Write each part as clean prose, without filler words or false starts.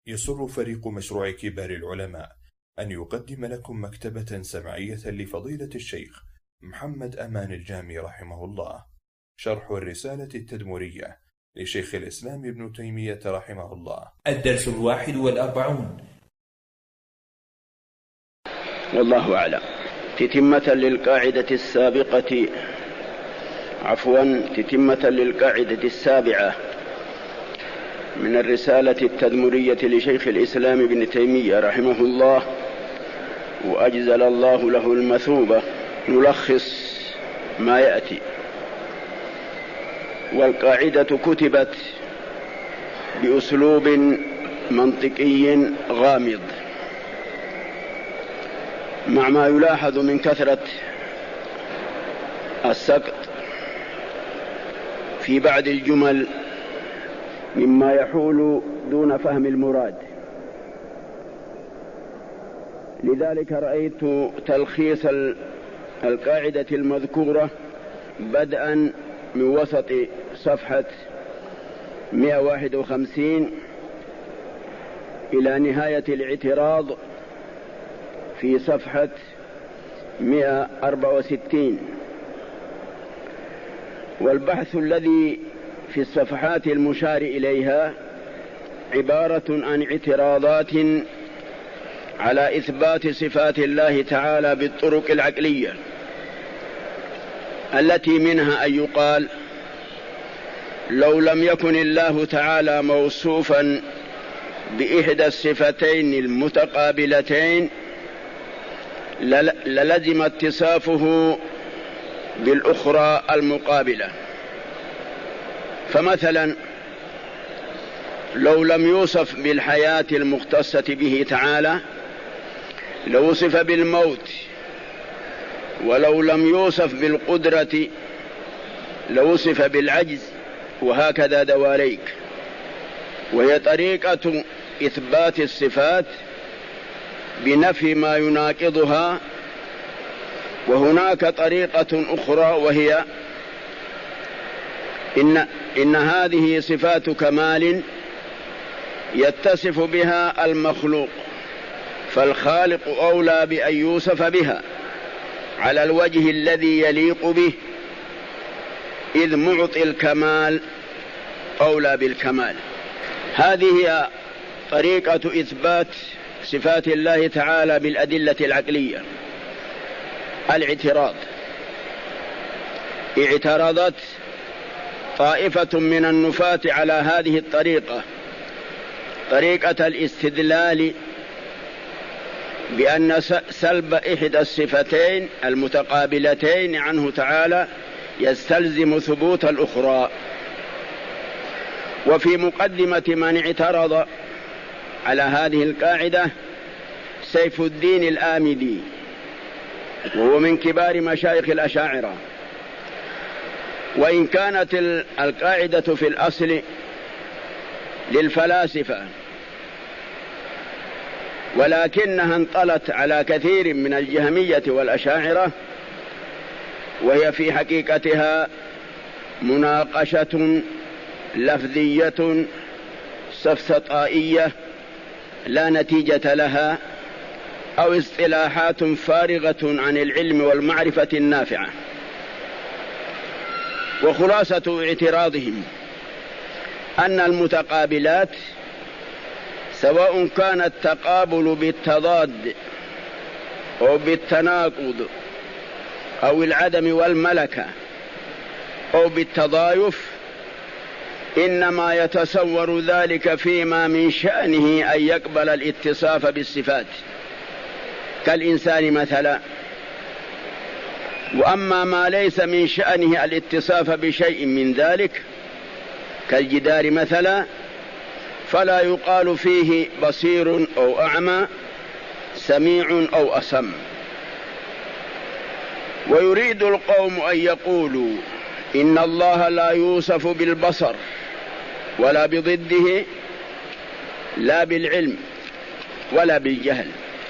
يسر فريق مشروع كبار العلماء أن يقدم لكم مكتبة سمعية لفضيلة الشيخ محمد أمان الجامي رحمه الله، شرح الرسالة التدمرية لشيخ الإسلام ابن تيمية رحمه الله. الدرس 41. والله أعلم. تتمة للقاعدة السابعة من الرسالة التدمرية لشيخ الإسلام ابن تيمية رحمه الله، وأجزل الله له المثوبة. نلخص ما يأتي. والقاعدة كتبت بأسلوب منطقي غامض، مع ما يلاحظ من كثرة السقط في بعض الجمل مما يحول دون فهم المراد. لذلك رأيت تلخيص القاعدة المذكورة بدءا من وسط صفحة 151 إلى نهاية الاعتراض في صفحة 164. والبحث الذي في الصفحات المشار إليها عبارة عن اعتراضات على إثبات صفات الله تعالى بالطرق العقلية، التي منها أن يقال: لو لم يكن الله تعالى موصوفا بإحدى الصفتين المتقابلتين للزم اتصافه بالأخرى المقابلة. فمثلا لو لم يوصف بالحياة المختصة به تعالى لوصف بالموت، ولو لم يوصف بالقدرة لوصف بالعجز، وهكذا دواليك. وهي طريقة إثبات الصفات بنفي ما يناقضها. وهناك طريقة أخرى، وهي إن هذه صفات كمال يتصف بها المخلوق، فالخالق أولى بأن يوصف بها على الوجه الذي يليق به، إذ معطي الكمال أولى بالكمال. هذه هي طريقة إثبات صفات الله تعالى بالأدلة العقلية. الاعتراض: اعترضت طائفة من النفاة على هذه الطريقة، طريقة الاستدلال بأن سلب إحدى الصفتين المتقابلتين عنه تعالى يستلزم ثبوت الأخرى. وفي مقدمة من اعترض على هذه القاعدة سيف الدين الآمدي، وهو من كبار مشايخ الأشاعرة. وإن كانت القاعدة في الأصل للفلاسفة، ولكنها انطلت على كثير من الجهمية والأشاعرة، وهي في حقيقتها مناقشة لفظية سفسطائية لا نتيجة لها، أو اصطلاحات فارغة عن العلم والمعرفة النافعة. وخلاصة اعتراضهم أن المتقابلات، سواء كان التقابل بالتضاد أو بالتناقض أو العدم والملكة أو بالتضايف، إنما يتصور ذلك فيما من شأنه أن يقبل الاتصاف بالصفات، كالإنسان مثلا. وأما ما ليس من شأنه الاتصاف بشيء من ذلك كالجدار مثلا، فلا يقال فيه بصير أو أعمى، سميع أو أصم. ويريد القوم أن يقولوا إن الله لا يوصف بالبصر ولا بضده، لا بالعلم ولا بالجهل.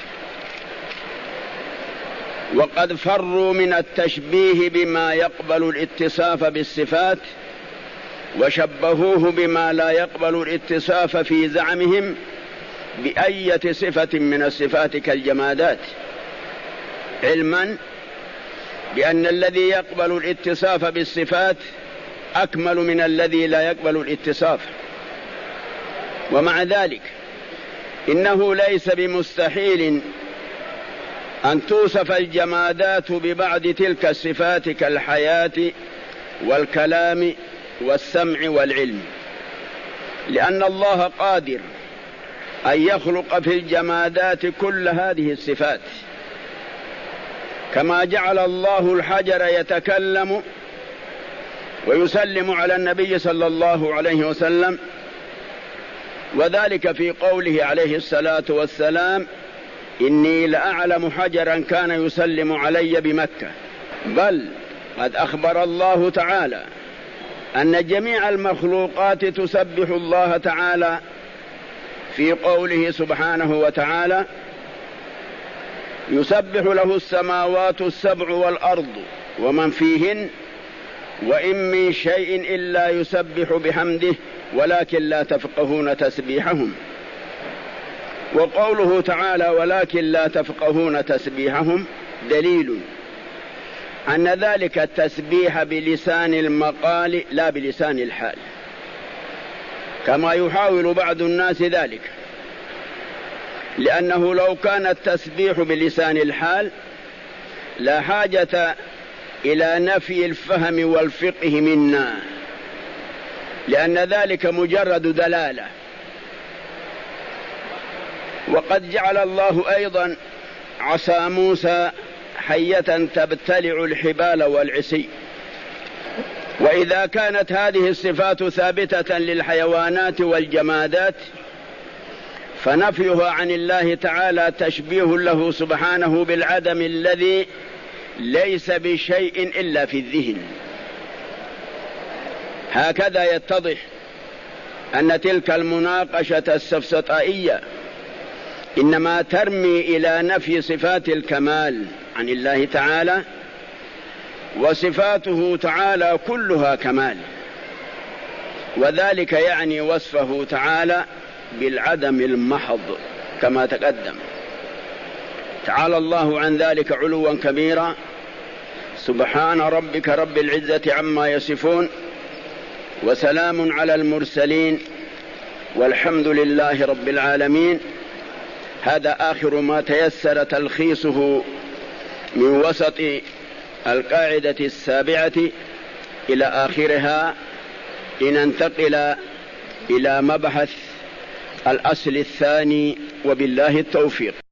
وقد فروا من التشبيه بما يقبل الاتصاف بالصفات، وشبهوه بما لا يقبل الاتصاف في زعمهم بأية صفة من الصفات كالجمادات، علما بأن الذي يقبل الاتصاف بالصفات أكمل من الذي لا يقبل الاتصاف. ومع ذلك إنه ليس بمستحيل أن توصف الجمادات ببعض تلك الصفات كالحياة والكلام والسمع والعلم، لأن الله قادر أن يخلق في الجمادات كل هذه الصفات، كما جعل الله الحجر يتكلم ويسلم على النبي صلى الله عليه وسلم، وذلك في قوله عليه الصلاة والسلام: إني لأعلم حجرا كان يسلم علي بمكة. بل قد أخبر الله تعالى أن جميع المخلوقات تسبح الله تعالى في قوله سبحانه وتعالى: يسبح له السماوات السبع والأرض ومن فيهن وإن من شيء إلا يسبح بحمده ولكن لا تفقهون تسبيحهم. وقوله تعالى: ولكن لا تفقهون تسبيحهم، دليل أن ذلك التسبيح بلسان المقال لا بلسان الحال، كما يحاول بعض الناس ذلك، لأنه لو كان التسبيح بلسان الحال لا حاجة إلى نفي الفهم والفقه منا، لأن ذلك مجرد دلالة. وقد جعل الله أيضا عصا موسى حية تبتلع الحبال والعصي. وإذا كانت هذه الصفات ثابتة للحيوانات والجمادات، فنفيها عن الله تعالى تشبيه له سبحانه بالعدم الذي ليس بشيء إلا في الذهن. هكذا يتضح أن تلك المناقشة السفسطائية إنما ترمي إلى نفي صفات الكمال عن الله تعالى، وصفاته تعالى كلها كمال، وذلك يعني وصفه تعالى بالعدم المحض كما تقدم. تعالى الله عن ذلك علوا كبيرا. سبحان ربك رب العزة عما يصفون، وسلام على المرسلين، والحمد لله رب العالمين. هذا آخر ما تيسر تلخيصه من وسط القاعدة السابعة إلى آخرها، لننتقل إلى مبحث الأصل الثاني، وبالله التوفيق.